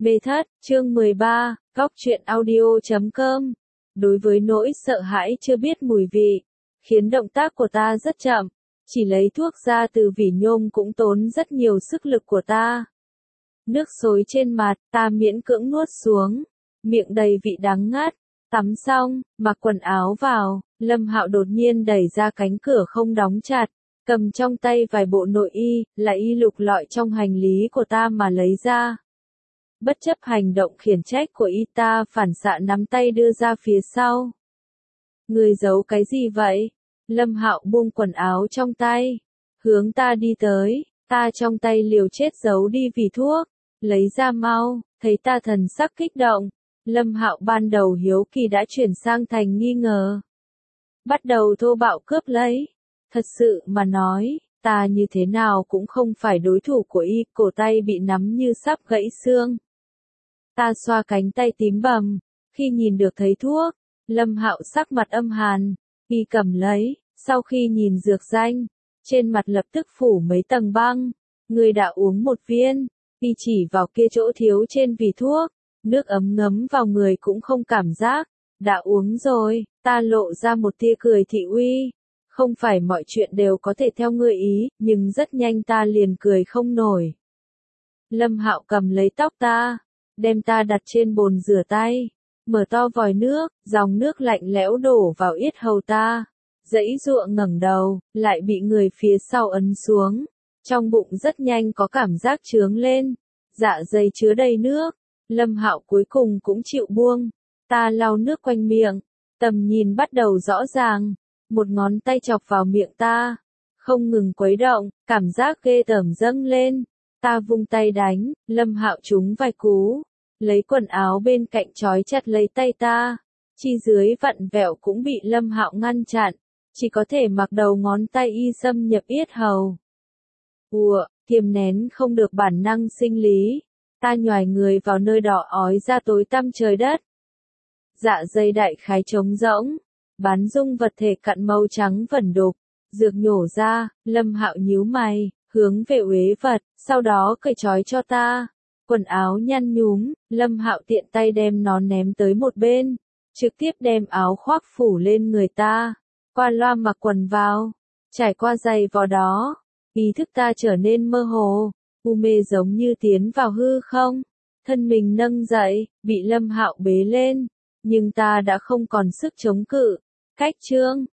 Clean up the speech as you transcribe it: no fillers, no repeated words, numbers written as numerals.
Mê thất, chương 13, góc truyện audio.com. Đối với nỗi sợ hãi chưa biết mùi vị, khiến động tác của ta rất chậm, chỉ lấy thuốc ra từ vỉ nhôm cũng tốn rất nhiều sức lực của ta. Nước xối trên mặt, ta miễn cưỡng nuốt xuống, miệng đầy vị đắng ngắt. Tắm xong, mặc quần áo vào, Lâm Hạo đột nhiên đẩy ra cánh cửa không đóng chặt, cầm trong tay vài bộ nội y, là y lục lọi trong hành lý của ta mà lấy ra. Bất chấp hành động khiển trách của y, ta phản xạ nắm tay đưa ra phía sau. Người giấu cái gì vậy? Lâm Hạo buông quần áo trong tay, hướng ta đi tới, ta trong tay liều chết giấu đi vỉ thuốc, lấy ra mau, thấy ta thần sắc kích động. Lâm Hạo ban đầu hiếu kỳ đã chuyển sang thành nghi ngờ. Bắt đầu thô bạo cướp lấy. Thật sự mà nói, ta như thế nào cũng không phải đối thủ của y, cổ tay bị nắm như sắp gãy xương. Ta xoa cánh tay tím bầm, khi nhìn được thấy thuốc, Lâm Hạo sắc mặt âm hàn, y cầm lấy, sau khi nhìn dược danh, trên mặt lập tức phủ mấy tầng băng. Người đã uống một viên, y chỉ vào kia chỗ thiếu trên vỉ thuốc. Nước ấm ngấm vào người cũng không cảm giác, đã uống rồi, ta lộ ra một tia cười thị uy. Không phải mọi chuyện đều có thể theo ngươi ý, nhưng rất nhanh ta liền cười không nổi. Lâm Hạo cầm lấy tóc ta, đem ta đặt trên bồn rửa tay, mở to vòi nước, dòng nước lạnh lẽo đổ vào yết hầu ta. Giãy giụa ngẩng đầu, lại bị người phía sau ấn xuống. Trong bụng rất nhanh có cảm giác chướng lên, dạ dày chứa đầy nước. Lâm Hạo cuối cùng cũng chịu buông, ta lau nước quanh miệng, tầm nhìn bắt đầu rõ ràng, một ngón tay chọc vào miệng ta, không ngừng quấy động, cảm giác ghê tởm dâng lên, ta vung tay đánh, Lâm Hạo trúng vài cú, lấy quần áo bên cạnh trói chặt lấy tay ta, chi dưới vặn vẹo cũng bị Lâm Hạo ngăn chặn, chỉ có thể mặc đầu ngón tay y xâm nhập yết hầu. Kiềm nén không được bản năng sinh lý. Ta nhoài người vào nơi đỏ ói ra tối tăm trời đất. Dạ dày đại khái trống rỗng, bán dung vật thể cặn màu trắng vẩn đục, dược nhổ ra, Lâm Hạo nhíu mày, hướng về uế vật, sau đó cởi trói cho ta. Quần áo nhăn nhúm, Lâm Hạo tiện tay đem nó ném tới một bên, trực tiếp đem áo khoác phủ lên người ta, qua loa mặc quần vào, trải qua giày vò đó, ý thức ta trở nên mơ hồ. Mê giống như tiến vào hư không, thân mình nâng dậy, bị Lâm Hạo bế lên, nhưng ta đã không còn sức chống cự. Cách chương,